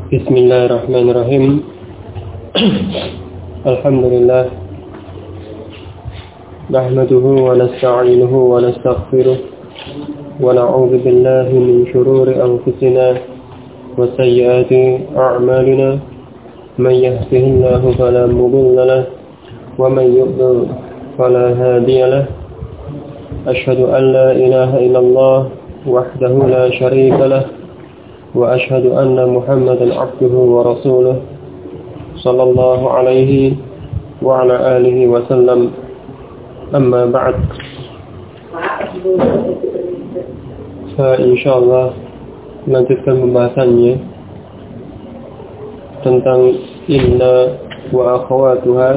Bismillahirrahmanirrahim. Alhamdulillah. Nahmaduhu wa nasta'inuhu wa nastaghfiruh. Wa na'udzu billahi min shururi anfusina wa sayyiati a'malina. Man yahdihillahu fala mudilla lahu wa man yudlil fala hadiya lahu. Asyhadu an la ilaha illallah wahdahu la syarika lahu. وأشهد أن محمدا عبده ورسوله صلى الله عليه وعلى آله وسلم أما بعد فإنشاءالله lanjutkan pembahasannya tentang inna wa akhawatuha.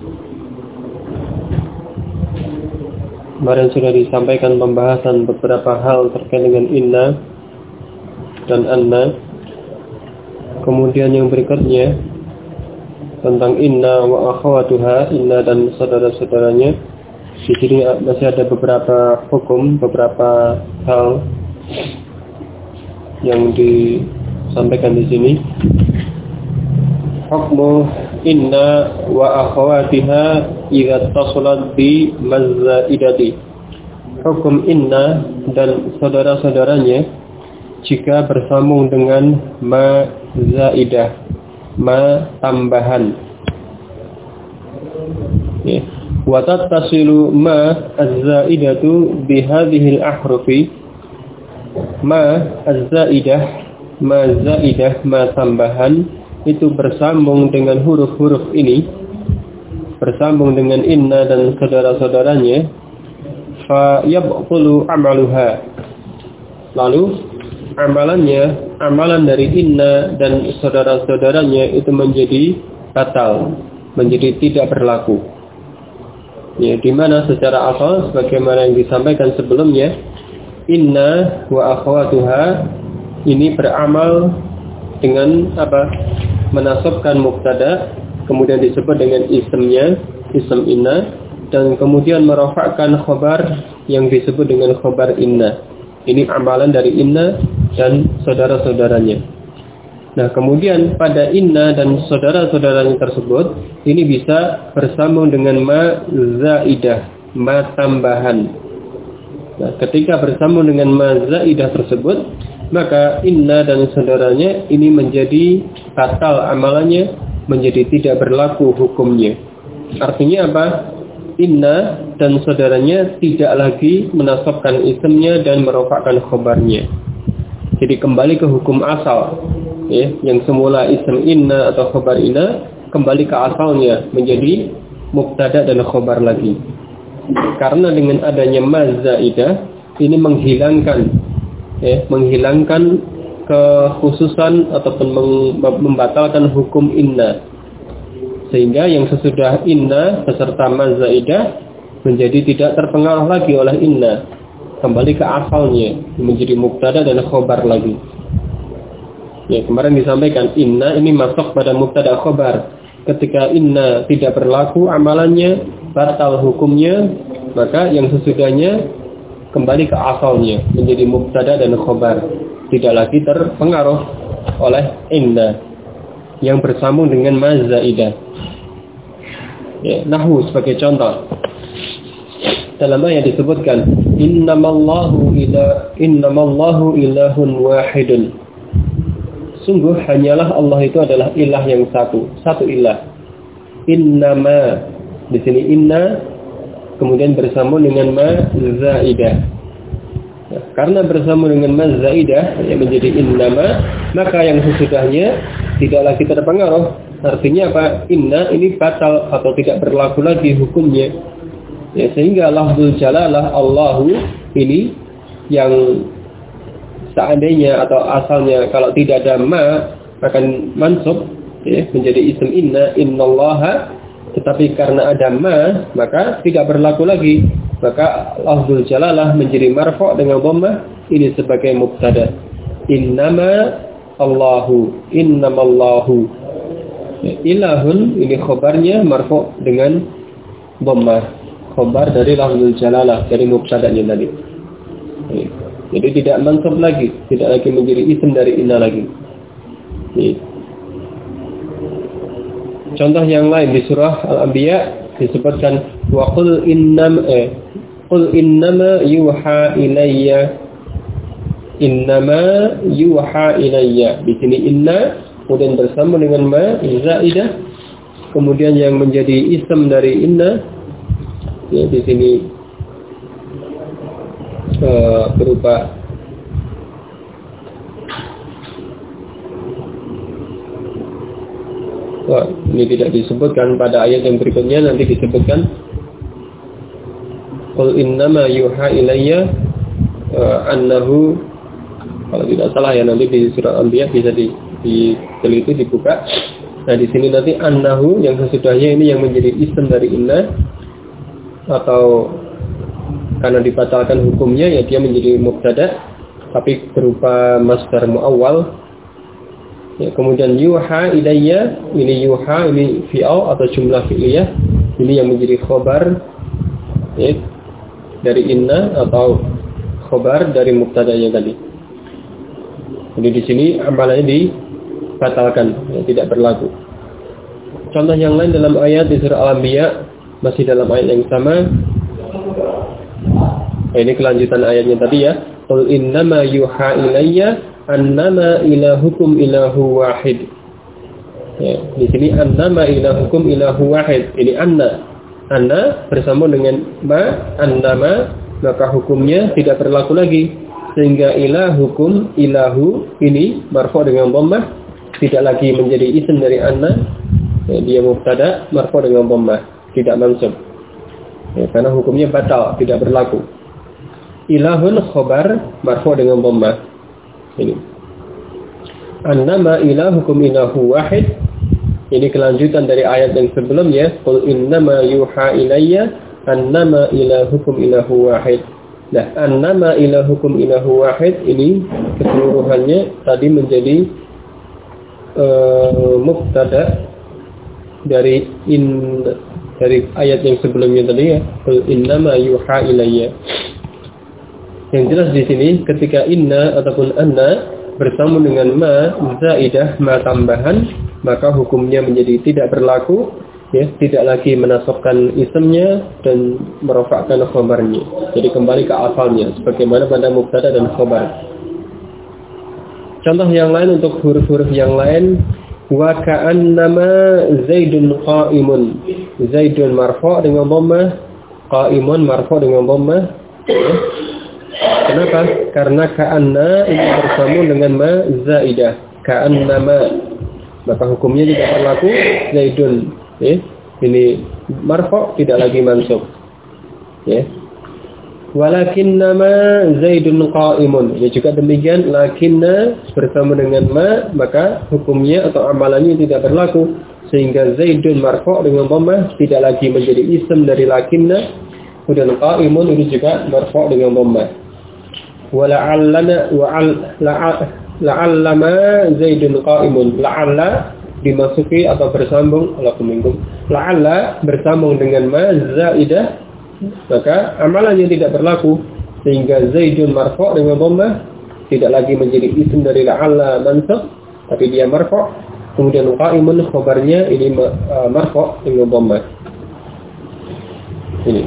Kemarin sudah disampaikan pembahasan beberapa hal terkait dengan inna dan anna. Kemudian yang berikutnya tentang inna wa akhawatuha, inna dan saudara-saudaranya. Di sini masih ada beberapa hukum, beberapa hal yang disampaikan di sini. Hukmu inna wa akhawatiha idza tasalat bi mazzaidati. Hukum inna dan saudara-saudaranya jika bersambung dengan ma zaidah, ma tambahan. Wa tattasilu ma az-zaidatu bi hadhihi al-ahrufi. Ma az-zaidah, ma zaidah, ma tambahan itu bersambung dengan huruf-huruf ini, bersambung dengan inna dan saudara-saudaranya. Fa yabqulu amaluha. Lalu amalan dari inna dan saudara-saudaranya itu menjadi batal, menjadi tidak berlaku. Ya, di mana secara asal sebagaimana yang disampaikan sebelumnya, inna wa akhawatuha ini beramal dengan apa? Menasabkan mubtada, kemudian disebut dengan isimnya, isim inna, dan kemudian merafa'kan khabar yang disebut dengan khabar inna. Ini amalan dari inna dan saudara-saudaranya. Nah, kemudian pada inna dan saudara-saudaranya tersebut, ini bisa bersambung dengan ma zaidah, ma tambahan. Nah, ketika bersambung dengan ma zaidah tersebut, maka inna dan saudaranya ini menjadi batal amalannya, menjadi tidak berlaku hukumnya. Artinya apa? Inna dan saudaranya tidak lagi menasabkan isimnya dan merofakkan khobarnya. Jadi kembali ke hukum asal, ya, yang semula isim inna atau khobar inna kembali ke asalnya menjadi mubtada dan khobar lagi. Karena dengan adanya mazaidah ini menghilangkan kekhususan ataupun membatalkan hukum inna. Sehingga yang sesudah inna beserta mazaidah menjadi tidak terpengaruh lagi oleh inna, kembali ke asalnya menjadi mubtada dan khobar lagi. Ya, kemarin disampaikan inna ini masuk pada mubtada khobar. Ketika inna tidak berlaku amalannya, batal hukumnya, maka yang sesudahnya kembali ke asalnya menjadi mubtada dan khobar, tidak lagi terpengaruh oleh inna yang bersambung dengan mazaidah. Ya, nahwu sebagai contoh. Dalam ayat disebutkan innamallahu ilahun wahidun. Sungguh hanyalah Allah itu adalah ilah yang satu ilah. Innama, di sini inna kemudian bersambung dengan ma zaidah. Ya, karena bersambung dengan ma zaidah yang menjadi innama, maka yang sesudahnya tidak lagi terpengaruh. Artinya apa? Inna ini batal atau tidak berlaku lagi hukumnya. Ya, sehingga lafzul jalalah Allahu ini yang seandainya atau asalnya kalau tidak ada ma akan mansub, ya, menjadi isim inna, innallaha, tetapi karena ada ma maka tidak berlaku lagi. Maka lafzul jalalah menjadi marfu' dengan dhammah, ini sebagai mubtada. Innama Allahu, innamallahu. Ya, ilahun ini khobarnya marfu' dengan dhammah, khobar dari lafzul jalalah, dari mubtada'nya tadi. Jadi tidak mansub lagi, tidak lagi menjadi isim dari inna lagi. Contoh yang lain di surah Al-Anbiya disebutkan wa qul innama yuha ilayya. Di sini inna kemudian bersama dengan ma zaidah, kemudian yang menjadi ism dari inna ya di sini berupa ini tidak disebutkan pada ayat yang berikutnya, nanti disebutkan qul innama yuha ilayya annahu, kalau tidak salah ya, nanti di surah Anbiya bisa diteliti, dibuka. Nah di sini nanti annahu yang sesudahnya ini yang menjadi ism dari inna, atau karena dibatalkan hukumnya ya dia menjadi mubtada tapi berupa masdar muawwal. Ya, kemudian yuha ilayya, ini yuha, ini fi'al atau jumlah fi'liyah, ini yang menjadi khobar ya, dari inna atau khobar dari mubtada'nya tadi. Jadi di sini amalannya dibatalkan, ya, tidak berlaku. Contoh yang lain dalam ayat di surah Al-Anbiya, masih dalam ayat yang sama. Ini kelanjutan ayatnya tadi ya. Qul innama yuha ilayya annama ilahukum ilahu wahid. Ya, di sini annama ilahukum ilahu wahid. Ini anna bersama dengan ma, annama, maka hukumnya tidak berlaku lagi. Sehingga ilahukum, ilahu ini marfu dengan dhammah, tidak lagi menjadi isim dari anna. Ya, dia mubtada marfu dengan dhammah, tidak mansub. Ya, karena hukumnya batal, tidak berlaku. Ilahun khobar marfu dengan dhammah. Ini annama ilahukum ilahu wahid. Ini kelanjutan dari ayat yang sebelumnya, qul innama yuha ilayya annama ilahukum ilahu wahid. Nah, annama ilahukum ilahu wahid ini keseluruhannya tadi menjadi mubtada dari ayat yang sebelumnya tadi ya, qul innama yuha ilayya. Yang jelas di sini ketika inna ataupun anna bersama dengan ma zaidah, ma tambahan, maka hukumnya menjadi tidak berlaku ya, tidak lagi menasabkan isimnya dan merofakkan khobarnya. Jadi kembali ke asalnya sebagaimana pada mubtada dan khobar. Contoh yang lain untuk huruf-huruf yang lain, wa ka'annama zaidun qa'imun. Zaidun marfu' dengan dhammah, qa'imun marfu' dengan dhammah. Ya. Kenapa? Karena ka'anna ini bersambung dengan ma zaidah, ka'annama, maka hukumnya tidak berlaku. Zaidun ya, ini marfu' tidak lagi mansub ya. Walakinnama zaidun qa'imun, ya juga demikian, lakinna bersama dengan ma, maka hukumnya atau amalannya tidak berlaku, sehingga zaidun marfu' dengan dhammah tidak lagi menjadi isim dari lakinna, dan qa'imun ini juga marfu' dengan dhammah. La'allama zaidun qa'imun, la'alla dimasuki atau bersambung la'alla bersambung dengan ma zaidah, maka amalannya tidak berlaku, sehingga zaidun marfu' dengan dhammah tidak lagi menjadi isim dari la'alla mansub tapi dia marfu'. Kemudian qa'imun khabarnya ini marfu' dengan dhammah. Ini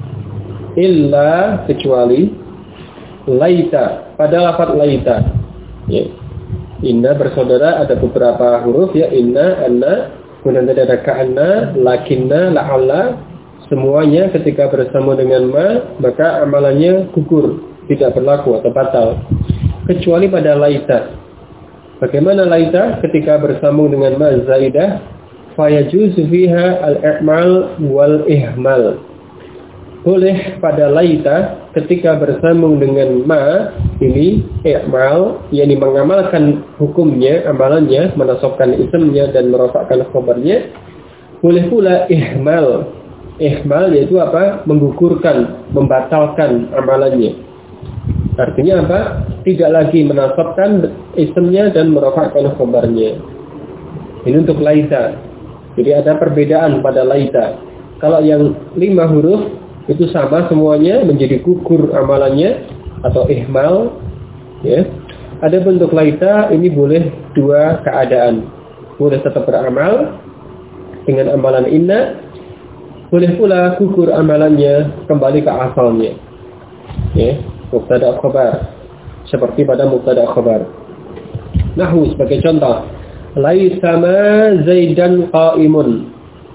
illa kecuali laita, pada lafaz laita ya. Inna bersaudara ada beberapa huruf ya, inna, anna, kemudian ada ka'anna, lakinna, la'alla, semuanya ketika bersama dengan ma maka amalannya gugur, tidak berlaku atau batal, kecuali pada laita. Bagaimana laita? Ketika bersambung dengan ma zaidah, fayajuzu fiha al-i'mal wal ihmal. Boleh pada laita ketika bersambung dengan ma ini i'mal, yakni mengamalkan hukumnya, amalannya, menasabkan isimnya dan merofakkan khabarnya. Boleh pula ihmal. Ihmal yaitu apa? Menggugurkan, membatalkan amalannya. Artinya apa? Tidak lagi menasabkan isimnya dan merofakkan khabarnya. Ini untuk laita. Jadi ada perbedaan pada laita. Kalau yang 5 huruf itu sama semuanya, menjadi gugur amalannya atau ihmal ya. Ada bentuk laita ini boleh 2 keadaan. Boleh tetap beramal dengan amalan inna, boleh pula gugur amalannya kembali ke asalnya. Ya, mubtada khabar. Seperti pada mubtada khabar. Nahwu sebagai contoh, laisa ma zaidan qa'imun.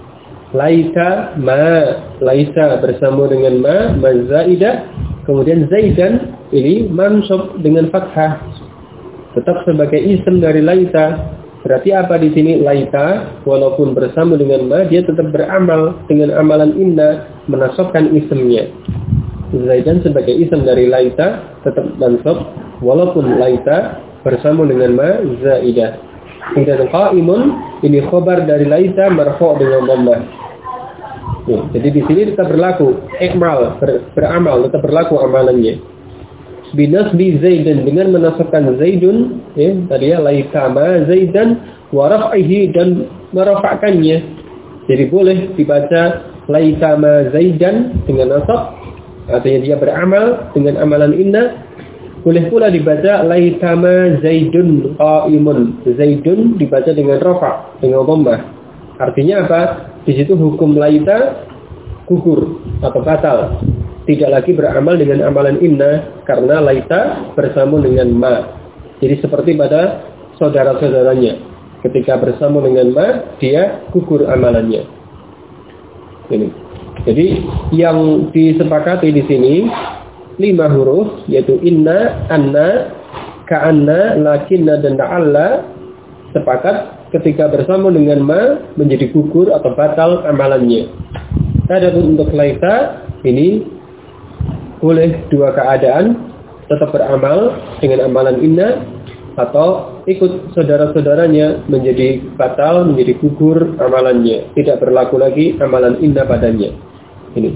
Laisa ma, laisa bersama dengan ma zaidah, kemudian zaidan ini mansub dengan fathah. Tetap sebagai isim dari laita. Berarti apa di sini? Laita walaupun bersama dengan ma, dia tetap beramal dengan amalan inna, menasabkan isimnya. Zaidan sebagai isim dari laita tetap mansub walaupun laita bersama dengan ma zaidah. Dan qa'imun ini khabar dari laita marfu' dengan dhammah. Ya, jadi di sini tetap berlaku beramal, tetap berlaku amalannya. Binasbi zaidan dengan menasabkan zaidun, ya, tadi ya laita ma zaidan wa raf'ihi dan merafa'kannya. Jadi boleh dibaca laita ma zaidan dengan nasab, artinya dia beramal dengan amalan inna. Boleh pula dibaca laita ma zaidun qa'imun. Zaidun dibaca dengan rafa', dengan dhammah. Artinya apa? Di situ hukum laita gugur atau batal. Tidak lagi beramal dengan amalan inna karena laita bersama dengan ma. Jadi seperti pada saudara-saudaranya. Ketika bersama dengan ma, dia gugur amalannya. Ini. Jadi yang disepakati di sini 5 huruf, yaitu inna, anna, ka'anna, lakinna, dan la'alla, sepakat ketika bersama dengan ma menjadi gugur atau batal amalannya. Adapun untuk laita ini boleh 2 keadaan, tetap beramal dengan amalan inna atau ikut saudara-saudaranya menjadi batal, menjadi gugur amalannya, tidak berlaku lagi amalan inna padanya. Ini.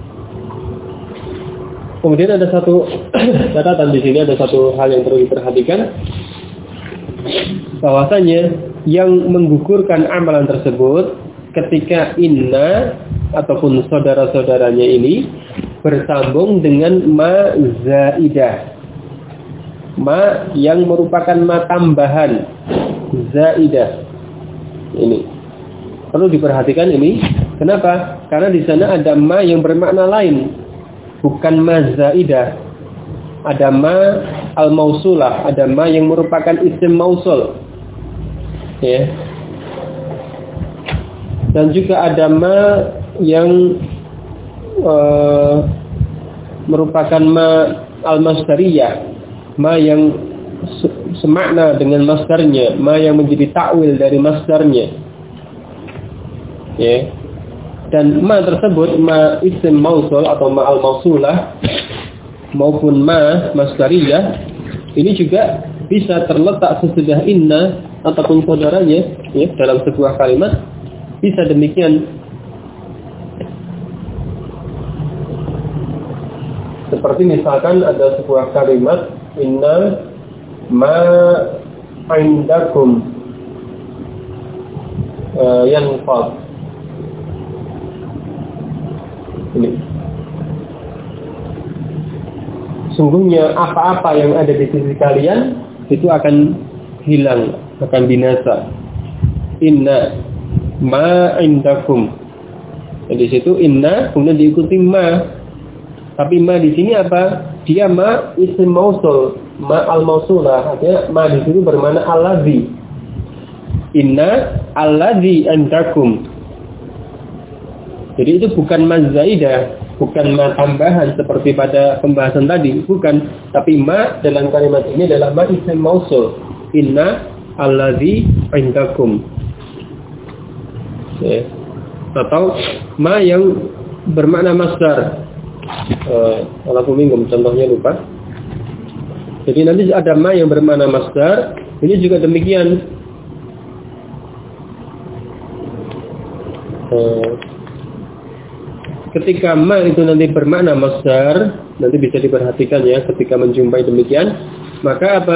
Kemudian ada satu catatan di sini, ada satu hal yang perlu diperhatikan, bahwasanya yang menggugurkan amalan tersebut ketika inna ataupun saudara-saudaranya ini bersambung dengan ma zaidah, ma yang merupakan ma tambahan zaidah. Ini perlu diperhatikan ini. Kenapa? Karena di sana ada ma yang bermakna lain, bukan ma zaidah. Ada ma al-mausulah, ada ma yang merupakan isim mausul. Ya. Dan juga ada ma yang merupakan ma al-masdariyah, ma yang semakna dengan masdarnya, ma yang menjadi takwil dari masdarnya. Ya. Dan ma tersebut, ma isim mausul atau ma al-mausulah maupun ma masdariyah, ini juga bisa terletak sesudah inna ataupun saudaranya, ya, dalam sebuah kalimat. Bisa demikian. Seperti misalkan ada sebuah kalimat inna ma indakum yanfad. Ini. Sungguhnya apa-apa yang ada di sisi kalian itu akan hilang, akan binasa. Inna ma indakum. Di situ inna kemudian diikuti ma. Tapi ma di sini apa? Dia ma isim mausul, ma al-mausulah. Artinya ma di sini bermakna allazi. Inna allazi indakum. Jadi itu bukan ma zaidah, bukan ma tambahan seperti pada pembahasan tadi, bukan. Tapi ma dalam kalimat ini adalah ma isim mausul. Inna allazi indakum. Ya. Atau ma yang bermakna masdar. Walaupun minggu contohnya lupa. Jadi nanti ada ma yang bermakna masdar. Ini juga demikian. Ketika ma itu nanti bermakna masdar, nanti bisa diperhatikan ya ketika menjumpai demikian, maka apa?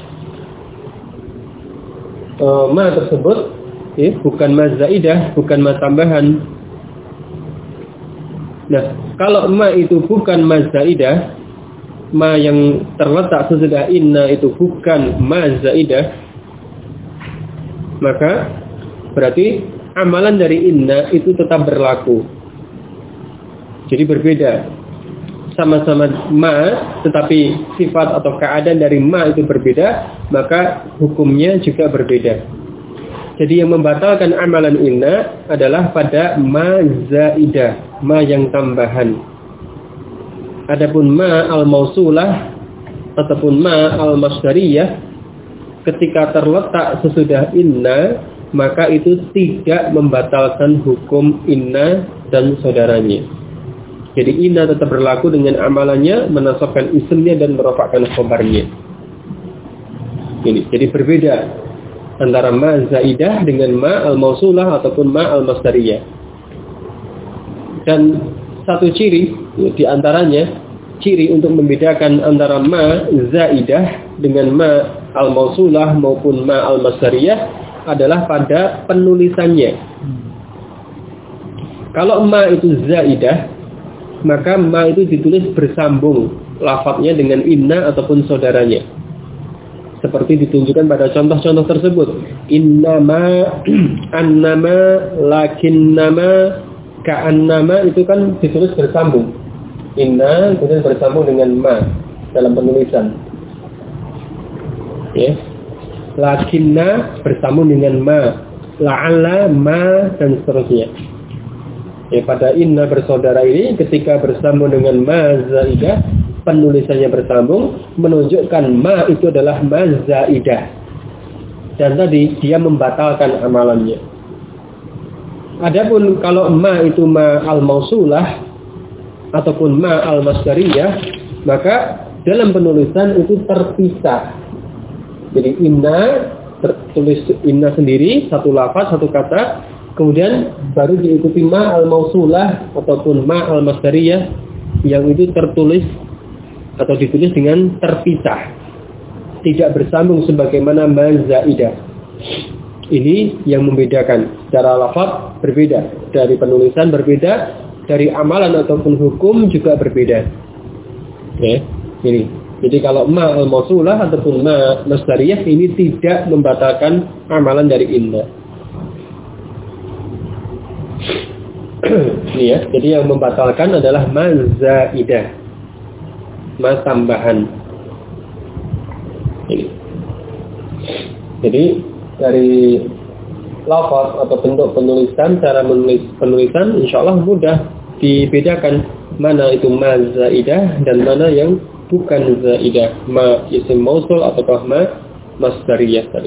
Ma tersebut ya, bukan ma zaidah, bukan ma tambahan. Nah, kalau ma itu bukan ma zaidah, ma yang terletak sesudah inna itu bukan ma zaidah, maka berarti amalan dari inna itu tetap berlaku. Jadi berbeda. Sama-sama ma, tetapi sifat atau keadaan dari ma itu berbeda, maka hukumnya juga berbeda. Jadi yang membatalkan amalan inna adalah pada ma zaidah, ma yang tambahan. Adapun ma al-mausulah ataupun ma al-masdariyah, ketika terletak sesudah inna, maka itu tidak membatalkan hukum inna dan saudaranya. Jadi inna tetap berlaku dengan amalannya, menasabkan isimnya dan merofakkan khobarnya. Ini jadi berbeda antara ma zaidah dengan ma al-mausulah ataupun ma al-masdariyah. Dan satu ciri di antaranya, ciri untuk membedakan antara ma zaidah dengan ma al-mausulah maupun ma al-masdariyah adalah pada penulisannya. Kalau ma itu zaidah, maka ma itu ditulis bersambung lafadznya dengan inna ataupun saudaranya. Seperti ditunjukkan pada contoh-contoh tersebut. Innama, annama, lakinnama, ka'annama itu kan ditulis bersambung. Inna kemudian bersambung dengan ma dalam penulisan. Ya. Lakinna bersambung dengan ma. La'alla, ma, dan seterusnya. Ya, pada inna bersaudara ini ketika bersambung dengan ma zaidah, penulisannya bersambung, menunjukkan ma itu adalah ma zaidah. Dan tadi dia membatalkan amalannya. Adapun kalau ma itu ma al-mausulah ataupun ma al-masdariyah, maka dalam penulisan itu terpisah. Jadi inna tertulis inna sendiri, satu lafaz, satu kata. Kemudian baru diikuti ma al-mausulah ataupun ma al-masdariyah yang itu tertulis atau ditulis dengan terpisah, tidak bersambung sebagaimana ma zaidah. Ini yang membedakan. Secara lafaz berbeda, dari penulisan berbeda, dari amalan ataupun hukum juga berbeda. Oke, ini. Jadi kalau ma al-mausulah ataupun ma masdariyah ini tidak membatalkan amalan dari inna. Ini ya, jadi yang membatalkan adalah ma zaidah, ma tambahan. Ini. Jadi dari lafaz atau bentuk penulisan, cara menulis penulisan, insyaallah mudah dibedakan mana itu ma zaidah dan mana yang bukan zaidah, ma isim mausul atau ma masdariyah tadi.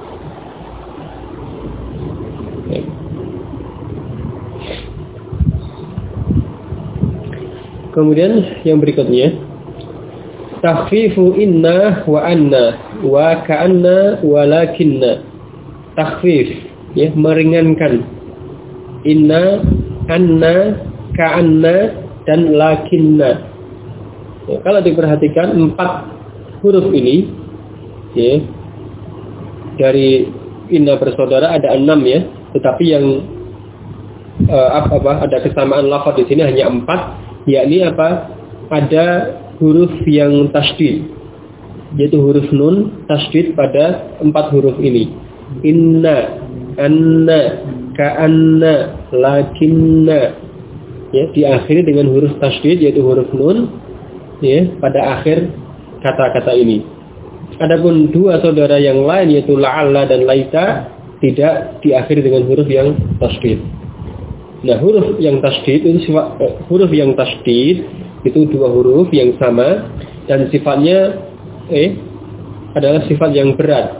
Kemudian yang berikutnya, takhfifu inna wa anna wa ka'anna wa lakinna. Takhfif, ya, meringankan. Inna, anna, ka'anna, dan lakinna. Ya, kalau diperhatikan 4 huruf ini, ya, dari inna bersaudara ada 6 ya, tetapi yang ada kesamaan lafaz di sini hanya 4. Yakni apa? Ada huruf yang tasydid, yaitu huruf nun tasydid pada 4 huruf ini. Inna, anna, ka'anna, lakinna. Ya, diakhiri dengan huruf tasydid yaitu huruf nun, ya, pada akhir kata-kata ini. Adapun 2 saudara yang lain yaitu la'alla dan laita tidak diakhiri dengan huruf yang tasydid. Nah, huruf yang tasydid itu huruf yang tasydid itu 2 huruf yang sama dan sifatnya adalah sifat yang berat.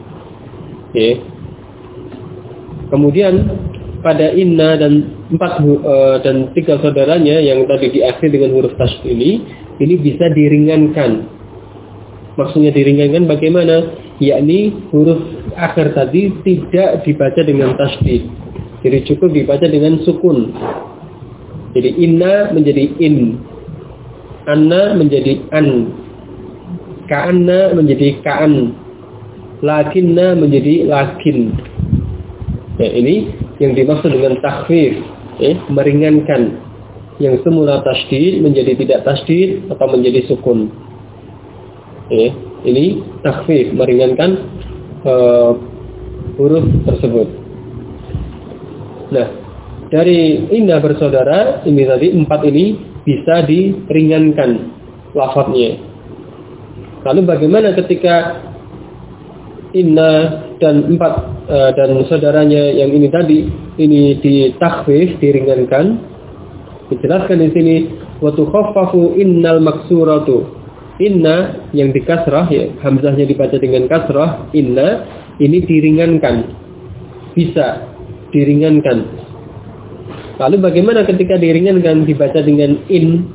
Kemudian pada inna dan 3 saudaranya yang tadi diakhiri dengan huruf tasydid ini bisa diringankan. Maksudnya diringankan bagaimana? Yakni huruf akhir tadi tidak dibaca dengan tasydid. Jadi cukup dibaca dengan sukun. Jadi inna menjadi in, anna menjadi an, ka'anna menjadi ka'an, lakinna menjadi lakin. Ya, ini yang dimaksud dengan takhfif, meringankan. Yang semula tasydid menjadi tidak tasydid atau menjadi sukun. Ini takhfif, meringankan huruf tersebut. Nah, dari inna bersaudara ini tadi 4 ini bisa diringankan lafadznya. Lalu bagaimana ketika inna dan 4 dan saudaranya yang ini tadi ini ditakhfif, diringankan? Dijelaskan di sini wa tukhaffafu innal maksuratu. Inna yang dikasrah, ya, hamzahnya dibaca dengan kasrah, inna ini diringankan, bisa diringankan. Lalu bagaimana ketika diringankan dibaca dengan in?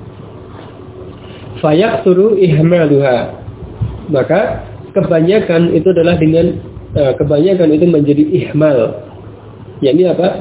Fayaksuru ihmaluha. Maka kebanyakan itu adalah dengan kebanyakan itu menjadi ihmal. Yakni apa?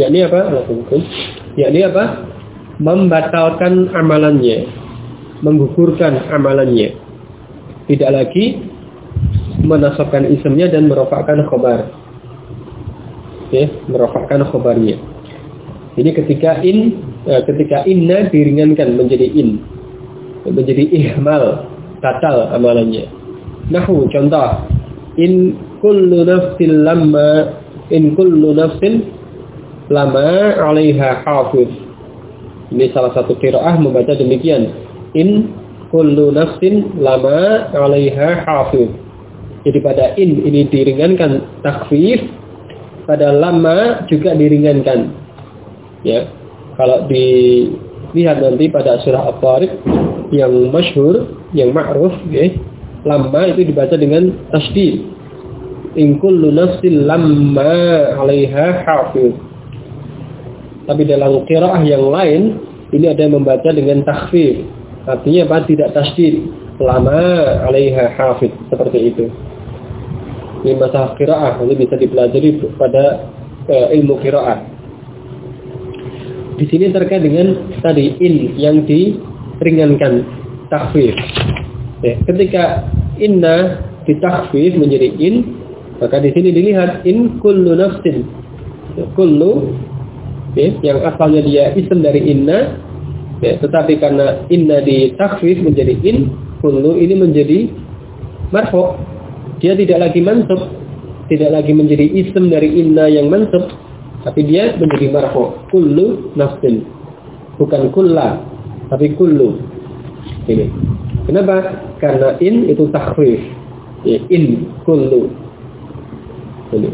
Yakni apa? Membatalkan amalannya, menggugurkan amalannya. Tidak lagi menasabkan isimnya dan merofakkan khobar. Ya, merofakkan khobarnya. Ini ketika inna diringankan menjadi in, menjadi ihmal, batal amalannya. Nahu contoh, in kullu nafsin lama 'alaiha hafiz. Ini salah satu qiraah membaca demikian. In kullu nafsin lama 'alaiha hafiz. Jadi pada in ini diringankan takhfif, pada lama juga diringankan. Ya. Kalau dilihat nanti pada surah At-Tariq yang masyhur, yang ma'ruf, ya, lama itu dibaca dengan tasydid. In kullu nafsin lamma 'alaiha hafiz. Tapi dalam qiraah yang lain ini ada yang membaca dengan takhfif. Artinya apa? Tidak tasydid. Lama 'alaiha hafiz, seperti itu. Ini masalah qiraah, ini bisa dipelajari pada ilmu qiraah. Di sini terkait dengan tadi in yang diringankan takhfif. Ya, ketika inna ditakhfif menjadi in, maka di sini dilihat in kullu nafsin. Kullu, ya, yang asalnya dia isim dari inna, ya, tetapi karena inna ditakhfif menjadi in, kullu ini menjadi marfu'. Dia tidak lagi mansub, tidak lagi menjadi isim dari inna yang mansub, tapi dia menjadi marfu'. Kullu nafsin, bukan kulla, tapi kullu. Ini. Kenapa? Karena in itu takhfif. Ya, in kullu. Ini.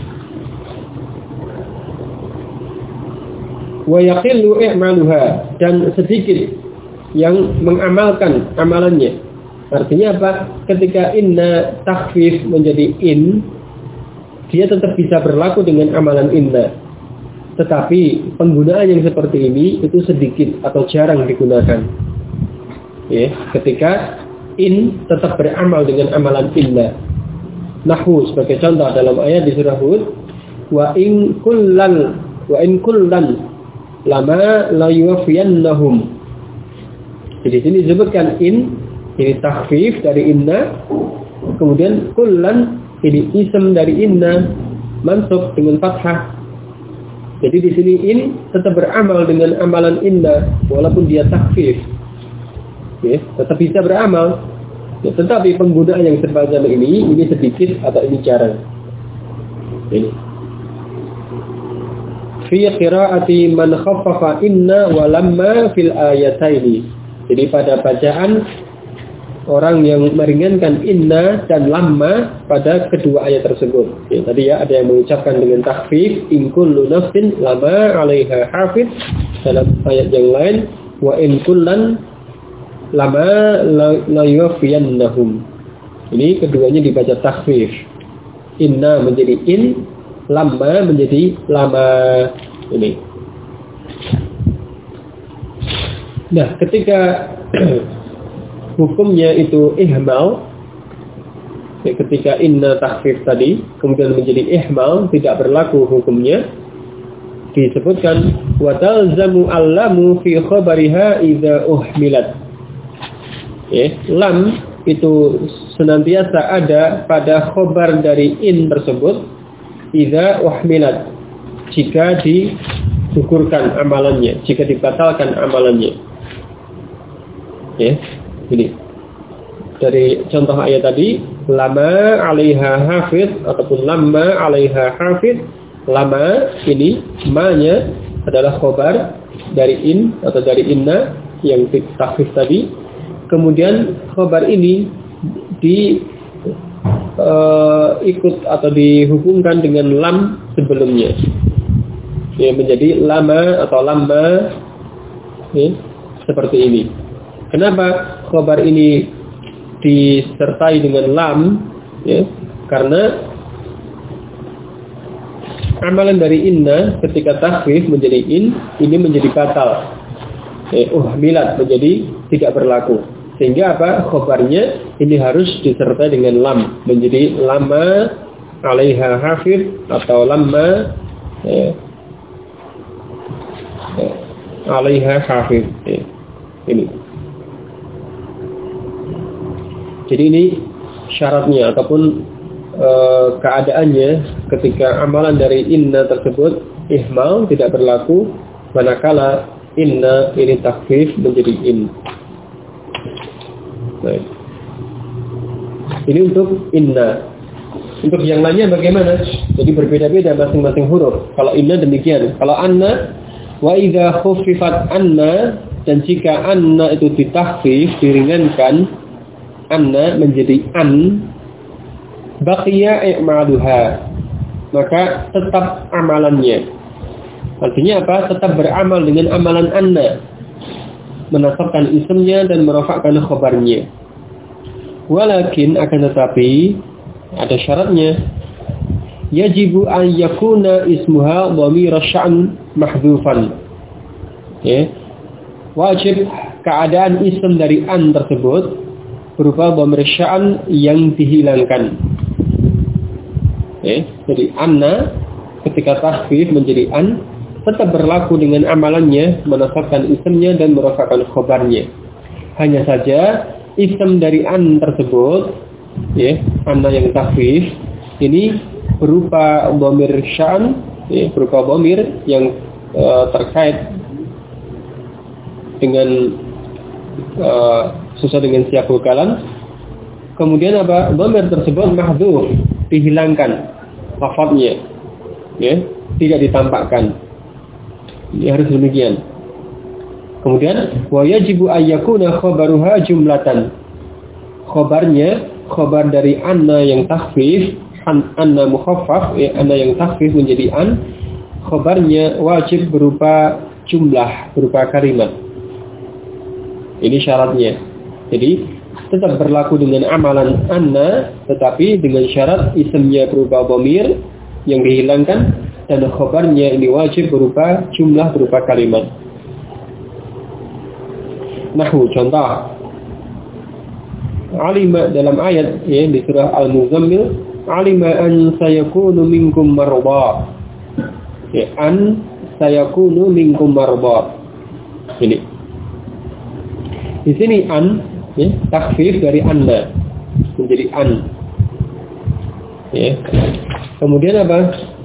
Wa yaqillu i'maluha, dan sedikit yang mengamalkan amalannya. Artinya apa? Ketika inna takhfif menjadi in, dia tetap bisa berlaku dengan amalan inna. Tetapi penggunaan yang seperti ini itu sedikit atau jarang digunakan. Ya, ketika in tetap beramal dengan amalan inna. Nahwu sebagai contoh dalam ayat di surah Hud, wa in kullan lama la yuwaffiyannahum. Jadi sini disebutkan in ini takhfif dari inna, kemudian kullan ini ism dari inna mansub dengan fathah. Jadi di sini in tetap beramal dengan amalan inna walaupun dia takhfif. Ya, tetap bisa beramal. Ya, tetapi penggunaan yang semacam ini sedikit atau ini jarang. Ini. Fi qiraati man khaffafa inna wa lamma fil ayataini. Jadi pada bacaan orang yang meringankan inna dan lamma pada kedua ayat tersebut. Ya, tadi ya ada yang mengucapkan dengan takhfif in kullu nafsin lama 'alaiha hafiz, dalam ayat yang lain wa in kullan lama la yuwaffiyannahum. Ini keduanya dibaca takhfif. Inna menjadi in, lamma menjadi lama. Ini. Nah, ketika hukumnya itu ihmal, ketika inna takhfif tadi kemudian menjadi ihmal, tidak berlaku hukumnya. Disebutkan wa talzamu allamu fi khabariha idza uhmilat. Ya, lam itu senantiasa ada pada khabar dari in tersebut idza uhmilat, jika digugurkan amalannya, jika dibatalkan amalannya. Ya. Ini dari contoh ayat tadi, lama 'alaiha hafiz ataupun lamma 'alaiha hafiz, lama ini ma-nya adalah khobar dari in atau dari inna yang takhfif tadi. Kemudian khobar ini ikut atau dihubungkan dengan lam sebelumnya, ya, menjadi lama atau lamma, ya, seperti ini. Kenapa khobar ini disertai dengan lam? Ya, karena amalan dari inna ketika takhfif menjadi in, ini menjadi batal. Uhmilat menjadi tidak berlaku. Sehingga apa? Khobarnya ini harus disertai dengan lam, menjadi lama alaiha hafid atau lama alaiha hafid. Ini. Jadi ini syaratnya ataupun keadaannya ketika amalan dari inna tersebut ihmal tidak berlaku manakala inna ini takhfif menjadi in. Baik. Ini untuk inna. Untuk yang lainnya bagaimana? Jadi berbeda-beda masing-masing huruf. Kalau inna demikian. Kalau anna, wa idza khuffifat anna, dan jika anna itu ditakhfif, diringankan, anna menjadi an, baqiya i'maluha, maka tetap amalannya. Artinya apa? Tetap beramal dengan amalan anna, menasabkan isimnya dan merofakkan khobarnya. Walakin akan tetapi ada syaratnya. Yajibu an yakuna ismuha dhamir sya'an mahdhufan. Ya. Wajib keadaan isim dari an tersebut berupa dhamir sya'an yang dihilangkan. Ya. Jadi anna ketika takhfif menjadi an tetap berlaku dengan amalannya, menasabkan isimnya dan merofakkan khobarnya. Hanya saja isim dari an tersebut, ya, anna yang takhfif ini berupa dhamir sya'an, ya, berupa dhamir yang terkait dengan sesuai dengan siyaqul kalam. Kemudian apa? Dhamir tersebut mahdhuf, dihilangkan lafadznya, ya, tidak ditampakkan. Ini harus demikian. Kemudian wa yajibu ayyakuna khabaruha jumlatan. Khabarnya, khabar dari anna yang takhfif, anna mukhaffaf, ya, anna yang takhfif menjadi an, khabarnya wajib berupa jumlah, berupa kalimat. Ini syaratnya. Jadi tetap berlaku dengan amalan anna, tetapi dengan syarat isimnya berupa dhamir yang dihilangkan dan khabarnya ini wajib berupa jumlah, berupa kalimat. Nahwu, contoh. Alima dalam ayat, ya, di surah Al-Muzammil, alima an sayakunu minkum marba. Ya, an sayakunu minkum marba. Ini. Di sini an, ya, takhfif dari anna menjadi an. Ya. Kemudian apa?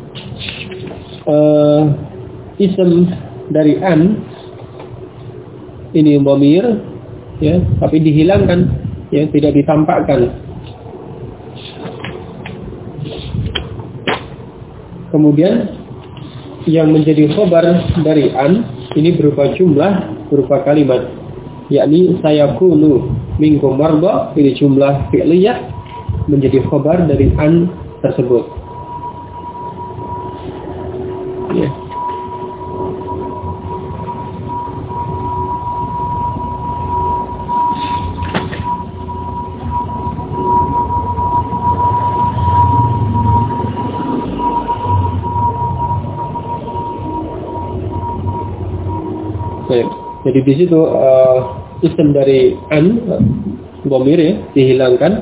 Isim dari an ini dhamir, ya, tapi dihilangkan, ya, tidak ditampakkan. Kemudian yang menjadi khabar dari an ini berupa jumlah, berupa kalimat, yakni sayakunu minkum marba, ini jumlah fi'liyah menjadi khabar dari an tersebut. Ya. Jadi di situ isim dari an dhamir, ya, dihilangkan.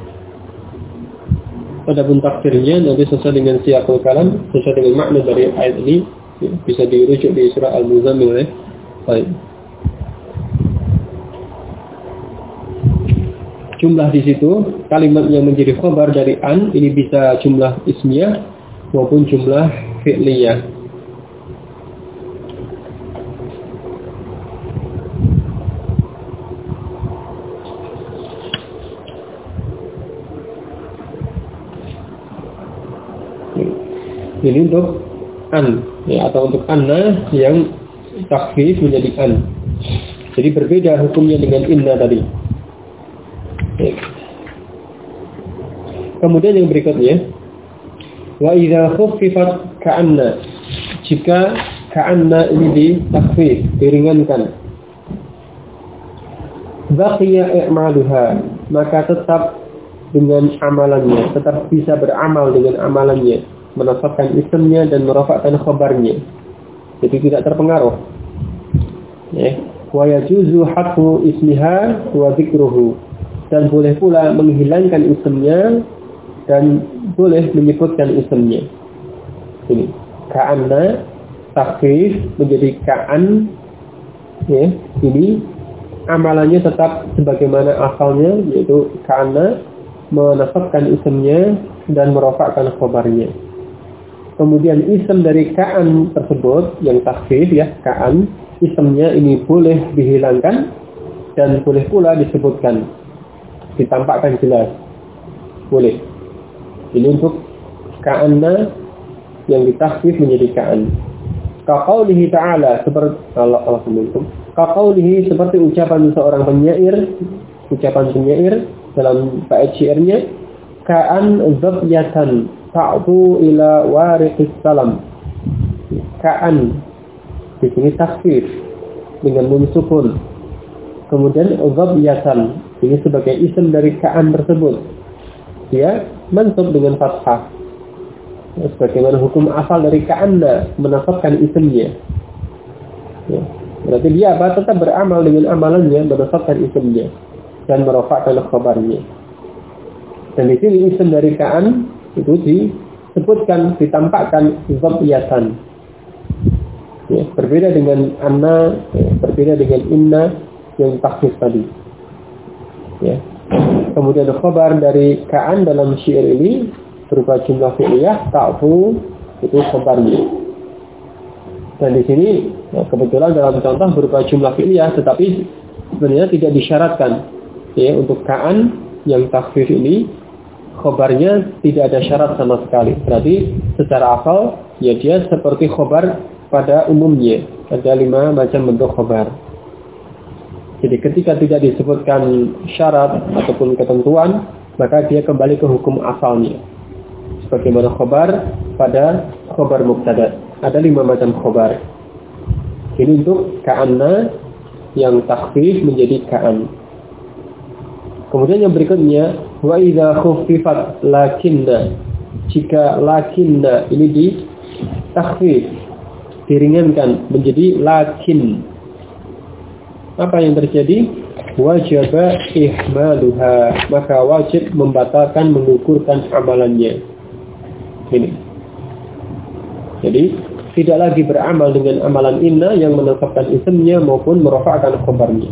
Adapun takdirnya nanti sesuai dengan siyaqul kalam, sesuai dengan makna dari ayat ini, ya, bisa dirujuk di surah Al-Muzammil, ya. Baik. Jumlah di situ kalimat yang menjadi khabar dari an ini bisa jumlah ismiyah maupun jumlah fi'liyah. Ini untuk an, ya, atau untuk anna yang takhfif menjadi an. Jadi berbeda hukumnya dengan inna tadi. Ya. Kemudian yang berikutnya, wa idza khuffifat ka'anna, jika ka'anna ini ditakhfif, diringankan, baqiya i'maluha, maka tetap dengan amalannya, tetap bisa beramal dengan amalannya, menasabkan isimnya dan merafa'kan khabarnya, jadi tidak terpengaruh. Ya. Wa yajuzu haqqu ismiha wa dzikruhu, dan boleh pula menghilangkan isimnya dan boleh menyebutkan isimnya. Ini ka'anna takhfif menjadi ka'an, ya, ini amalannya tetap sebagaimana asalnya, yaitu ka'anna, menasabkan isimnya dan merafa'kan khabarnya. Kemudian isim dari ka'an tersebut yang takhfif, ya, ka'an, isimnya ini boleh dihilangkan dan boleh pula disebutkan, ditampakkan jelas, boleh. Ini untuk ka'anna yang ditakhfif menjadi ka'an. Kaqaulihi ta'ala, seperti kaqaulihi, seperti ucapan seorang penyair, dalam bait syairnya, ka'an zabyatan ta'tu ila wariqis salam. Ka'an di sini takhfif dengan nun sukun. Kemudian zabyatan ini sebagai isim dari ka'an tersebut, dia mansub dengan fathah. Sebagaimana hukum asal dari ka'anna, menasabkan isimnya. Ya. Berarti dia tetap beramal dengan amalannya, menasabkan isimnya dan merafa'kan khabarnya. Dan di sini isim dari ka'an itu disebutkan, ditampakkan zabyatan. Ya, berbeda dengan anna, berbeda dengan inna yang takhfif tadi. Ya. Kemudian khabar dari ka'an dalam syair ini berupa jumlah fi'liyah, ta'fu, itu khabarnya. Dan di sini ya, kebetulan dalam contoh berupa jumlah fi'liyah, tetapi sebenarnya tidak disyaratkan. Ya, untuk ka'an yang takhfif ini khabarnya tidak ada syarat sama sekali. Berarti secara asal ya dia seperti khabar pada umumnya. Ada 5 macam bentuk khabar. Jadi ketika tidak disebutkan syarat ataupun ketentuan, maka dia kembali ke hukum asalnya. Sebagaimana khabar pada khabar mubtada. Ada 5 macam khabar. Ini untuk ka'anna yang takhfif menjadi ka'an. Kemudian yang berikutnya, wa idza khuffifat lakinna, jika lakinna ini di takhfif, diringankan menjadi lakin, apa yang terjadi? Wajib ihmaluha, maka wajib membatalkan, menggugurkan amalannya. Ini. Jadi tidak lagi beramal dengan amalan inna yang menetapkan isimnya maupun merafa'kan khabarnya.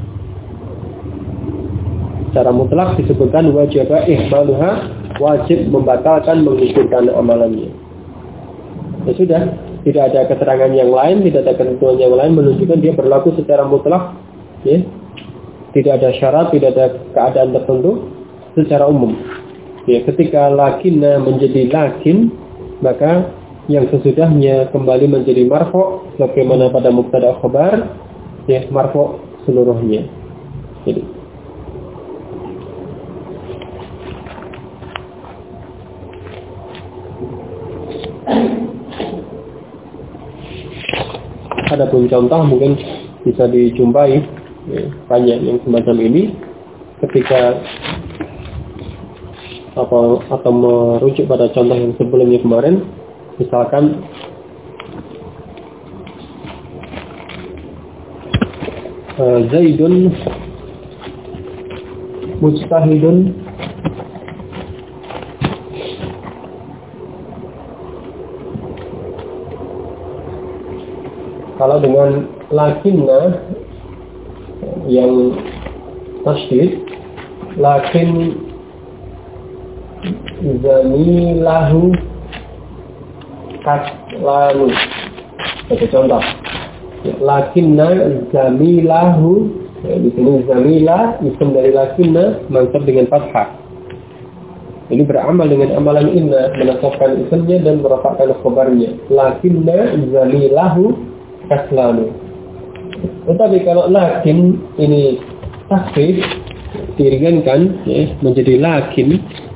Secara mutlak disebutkan wajib ihmaluha, wajib membatalkan, menggugurkan amalannya. Ya sudah, tidak ada keterangan yang lain, tidak ada ketentuan yang lain menunjukkan dia berlaku secara mutlak. Ya. Tidak ada syarat, tidak ada keadaan tertentu, secara umum. Ya, ketika lakinna menjadi lakin, maka yang sesudahnya kembali menjadi marfu' bagaimana pada mubtada khabar, ya, marfu' seluruhnya. Jadi adapun contoh mungkin bisa dijumpai, ya, banyak yang semacam ini ketika atau merujuk pada contoh yang sebelumnya kemarin, misalkan Zaidun mujtahidun kalau dengan lakinna yang tasydid, lakin zamilahu kaslalu, itu contoh. Lakinna zamilahu, ya, di sini zamilah isim dari lakinna mansub dengan fathah. Ini beramal dengan amalan inna, menasabkan isimnya dan merafa'kan khabarnya. Lakinna zalilahu kaslanu. Tetapi kalau lakin ini takhfif, diringankan ya, menjadi lakin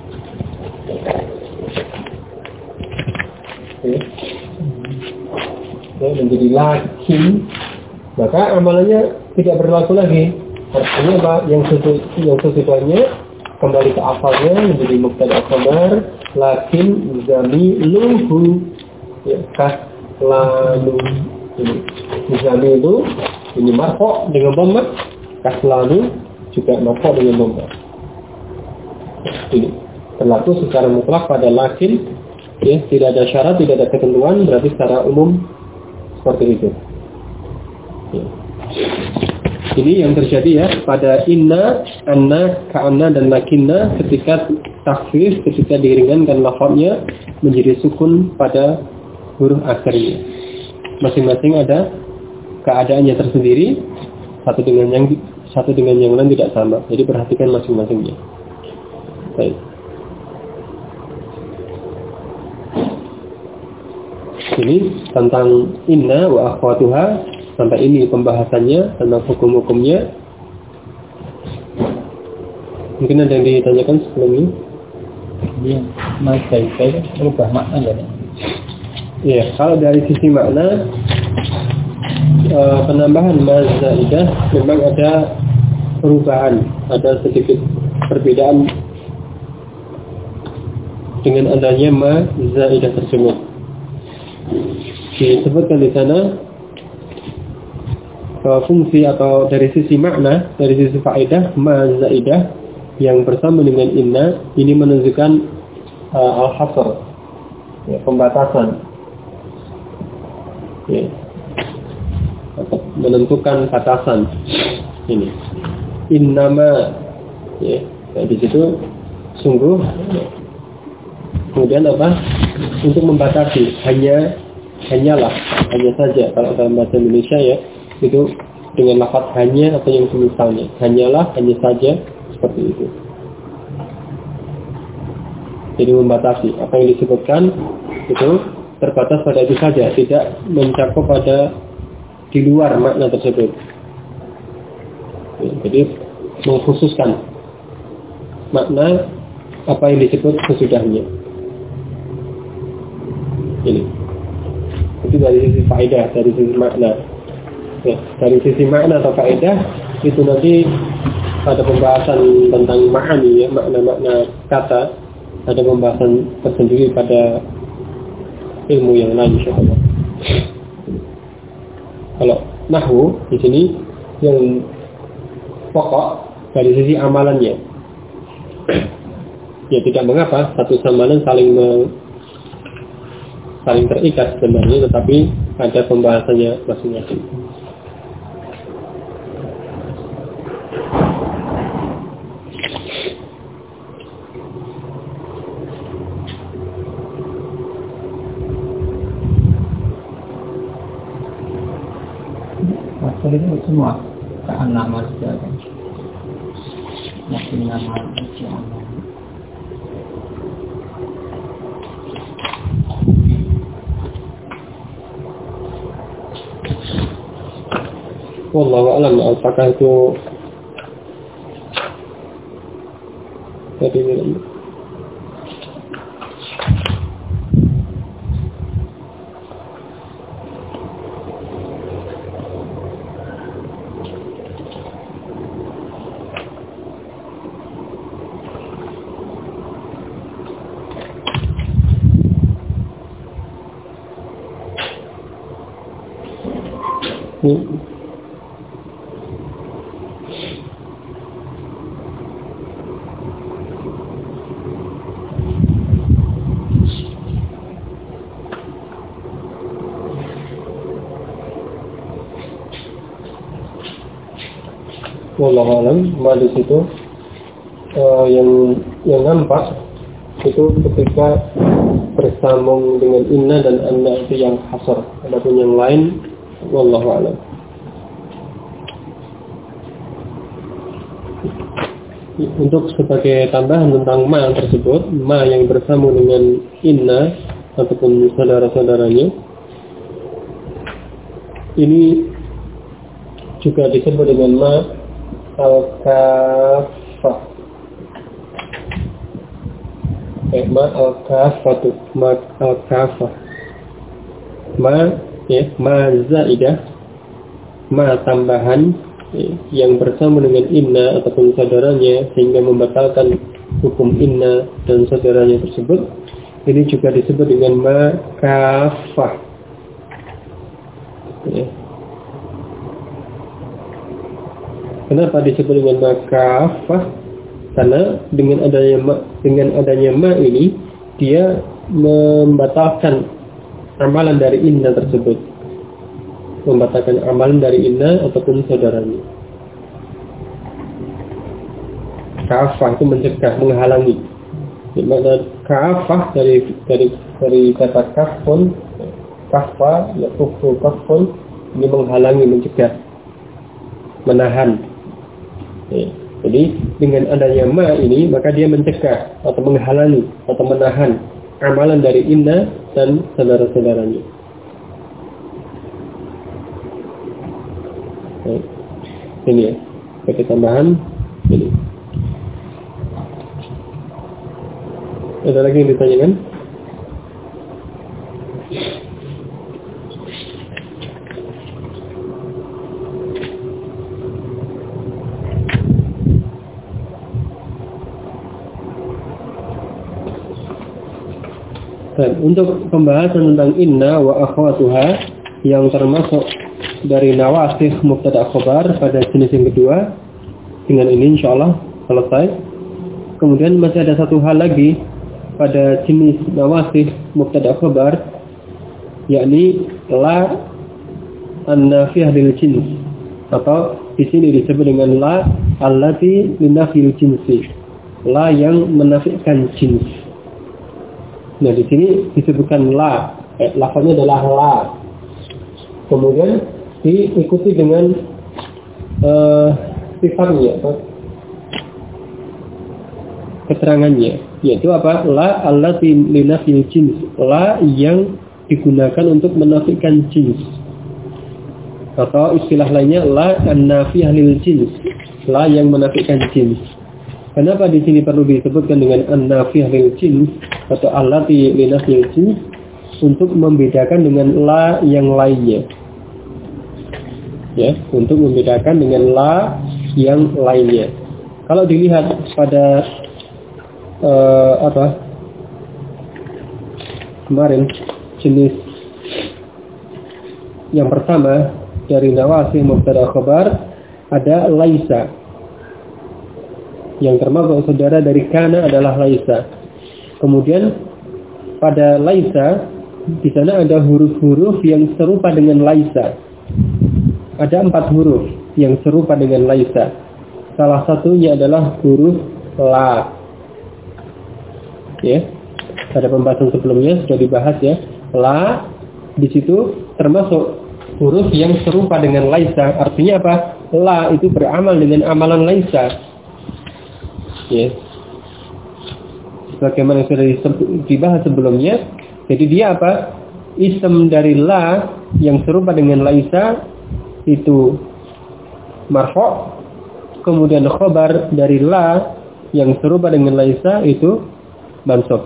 ya, menjadi lakin, maka amalannya tidak berlaku lagi. Artinya apa? Yang sesudahnya kembali ke asalnya menjadi mubtada khabar, lakin zamiluhu ya, kaslanu. Zamilu ini marfu' dengan dhamma, kaslanu juga marfu' dengan dhamma. Ini berlaku secara mutlak pada lakin ya, tidak ada syarat, tidak ada ketentuan, berarti secara umum seperti itu ya. Ini yang terjadi ya pada inna, anna, ka'anna dan lakinna ketika takhfif, ketika diringankan lafaznya menjadi sukun pada huruf akhirnya. Masing-masing ada keadaannya tersendiri, satu dengan yang lain tidak sama. Jadi perhatikan masing-masingnya. Baik. Ini tentang inna wa akhwatuha. Sampai ini pembahasannya tentang hukum-hukumnya. Mungkin ada yang ditanyakan sebelum ini? Iya, baik-baik merubah makna ya. Iya, kalau dari sisi makna penambahan mazaidah memang ada perubahan, ada sedikit perbedaan dengan adanya mazaidah tersebut. Disebutkan di sana fungsi atau dari sisi makna, dari sisi faedah, mazaidah yang bersama dengan inna ini menunjukkan al-hasr ya, pembatasan ya, menentukan batasan ini innama ya, di situ sungguh ya. Kemudian apa untuk membatasi hanyalah hanya saja kalau dalam bahasa Indonesia ya itu dengan lafaz hanya atau yang semisalnya hanyalah, hanya saja seperti itu. Jadi membatasi apa yang disebutkan itu terbatas pada itu saja, tidak mencakup pada di luar makna tersebut. Jadi mengkhususkan makna apa yang disebut sesudahnya. Ini itu dari sisi faedah, dari sisi makna. Ya, dari sisi makna atau faedah itu nanti ada pembahasan tentang ma'ani ya, makna-makna kata, ada pembahasan tersendiri pada ilmu yang lain insyaallah. Kalau nahwu di sini yang pokok dari sisi amalannya. Ya tidak mengapa satu sama lain saling terikat sebenarnya, tetapi ada pembahasannya masing-masing. Itu semua nama juga kan. Masih nama aja. Wallahu a'lam, apakah itu tadi wallahu a'lam, di situ yang nampak itu ketika bersambung dengan inna dan anna itu yang hasar. Adapun yang lain wallahu a'lam. untuk sebagai tambahan tentang ma tersebut, ma yang bersambung dengan inna ataupun saudara-saudaranya, ini juga disebut dengan ma al-kafah. Ma al-kafatu, ma al-kafah. Ma zaidah, ma tambahan yang bersama dengan inna ataupun saudaranya sehingga membatalkan hukum inna dan saudaranya tersebut, ini juga disebut dengan ma kafah. Kenapa disebut dengan ma kafah? Karena dengan adanya ma ini dia membatalkan amalan dari inna tersebut, membatalkan amalan dari inna ataupun saudaranya. Kafah itu mencegah, menghalangi. Dimana kafah dari kata kafun, kafa ya kufu kafun, ini menghalangi, mencegah, menahan. Jadi dengan adanya ma ini maka dia mencegah atau menghalangi atau menahan amalan dari inna dan saudara-saudaranya. Ini ya, pakai tambahan ini. Ada lagi yang ditanyakan? Untuk pembahasan tentang inna wa akhwatuha yang termasuk dari nawasih mubtada khobar pada jenis yang kedua, dengan ini insyaallah selesai. Kemudian masih ada satu hal lagi pada jenis nawasih mubtada khobar, yakni la an-nafiyah lil jins, atau di sini disebut dengan la allati linafil jinsi, la yang menafikan jins. Nah, di sini disebutkan la, lafaznya adalah la. Kemudian diikuti dengan sifatnya, keterangannya, yaitu apa? La allati linafil jins, la yang digunakan untuk menafikan jins. Atau istilah lainnya la an-nafiyah lil jins, la yang menafikan jins. Kenapa di sini perlu disebutkan dengan an-nafiyah lil jins atau allati linafil jins? Untuk membedakan dengan la yang lainnya. Ya, untuk membedakan dengan la yang lainnya. Kalau dilihat pada kemarin jenis yang pertama dari nawasih mubtada khabar ada laisa, yang termasuk saudara dari kana adalah laisa. Kemudian pada laisa di sana ada huruf-huruf yang serupa dengan laisa. Ada 4 huruf yang serupa dengan laisa. Salah satunya adalah huruf la. Ya, pada pembahasan sebelumnya sudah dibahas ya. La di situ termasuk huruf yang serupa dengan laisa. Artinya apa? La itu beramal dengan amalan laisa. Ya. Bagaimana sudah dibahas sebelumnya. Jadi dia apa? Ism dari la yang serupa dengan laisa itu marfu'. Kemudian khobar dari la yang serupa dengan laisa itu mansub.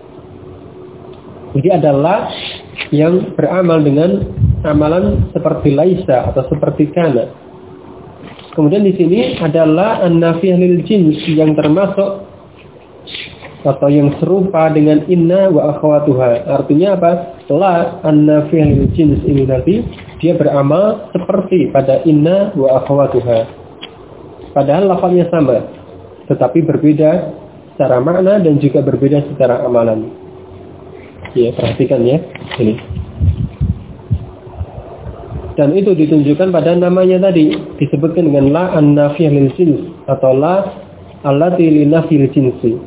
Jadi ada la yang beramal dengan amalan seperti laisa atau seperti kana. Kemudian di sini adalah an-nafiyah lil jins yang termasuk atau yang serupa dengan inna wa akhwatuha. Artinya apa? La an-nafiyah lil jins ini nanti dia beramal seperti pada inna wa akhwatuha. Padahal lafaznya sama, tetapi berbeda secara makna dan juga berbeda secara amalan. Ya, perhatikan ya ini. Dan itu ditunjukkan pada namanya tadi, disebutkan dengan la an-nafiyah lil jins atau la allati linafil jinsi.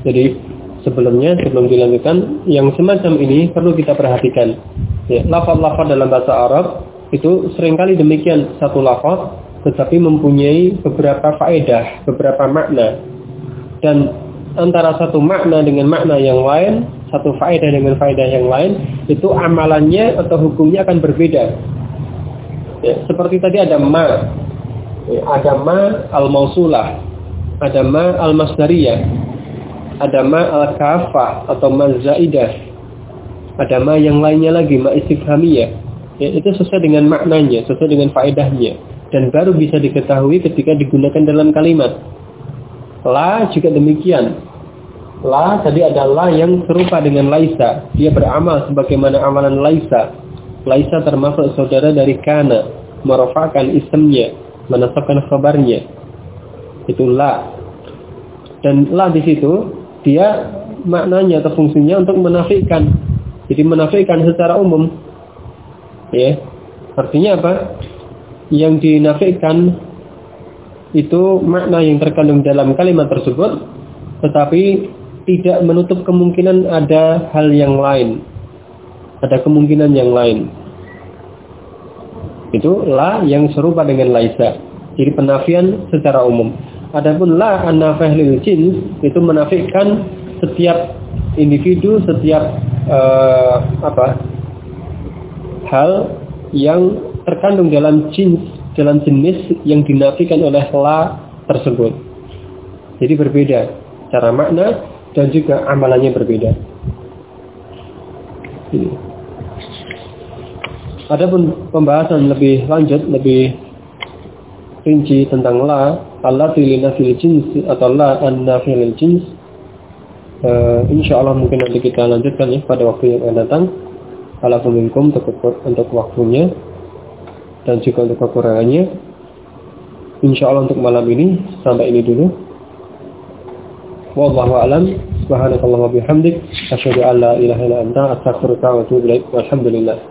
Jadi sebelum dilanjutkan, yang semacam ini perlu kita perhatikan. Ya, lafaz-lafaz dalam bahasa Arab itu seringkali demikian, satu lafaz tetapi mempunyai beberapa faedah, beberapa makna. Dan antara satu makna dengan makna yang lain, satu faedah dengan faedah yang lain, itu amalannya atau hukumnya akan berbeda. Ya, seperti tadi ada ma. Ya, ada ma al-mausulah, ada ma al-masdariyah, ada ma al-kafah atau ma zaidah, ada ma yang lainnya lagi, ma istifhamiyah. Ya, itu sesuai dengan maknanya, sesuai dengan faedahnya, dan baru bisa diketahui ketika digunakan dalam kalimat. La juga demikian. La tadi adalah yang serupa dengan laisa, dia beramal sebagaimana amalan laisa. Laisa termasuk saudara dari kana, merofakkan isimnya, menetapkan khabarnya. Itu la. Dan la di situ dia maknanya atau fungsinya untuk menafikan. Jadi menafikan secara umum. Ya. Artinya apa? Yang dinafikan itu makna yang terkandung dalam kalimat tersebut, tetapi tidak menutup kemungkinan ada hal yang lain. Ada kemungkinan yang lain. Itu la yang serupa dengan laisa. Jadi penafian secara umum. Adapun la an-nafih lil jins itu menafikan setiap individu, setiap hal yang terkandung dalam jenis yang dinafikan oleh la tersebut. Jadi berbeda cara makna dan juga amalannya berbeda. Ini. Adapun pembahasan lebih lanjut, lebih rinci tentang la allati linafil jins atau la an-nafil jins, insyaallah mungkin nanti kita lanjutkan ya pada waktu yang akan datang. Alhamdulillah untuk waktunya dan juga untuk kekurangannya. Insyaallah untuk malam ini sampai ini dulu. Wallahu a'lam. Subhanakallahumma bihamdik asyhadu an la ilaha illa anta astaghfiruka wa atubu ilaik. Walhamdulillah.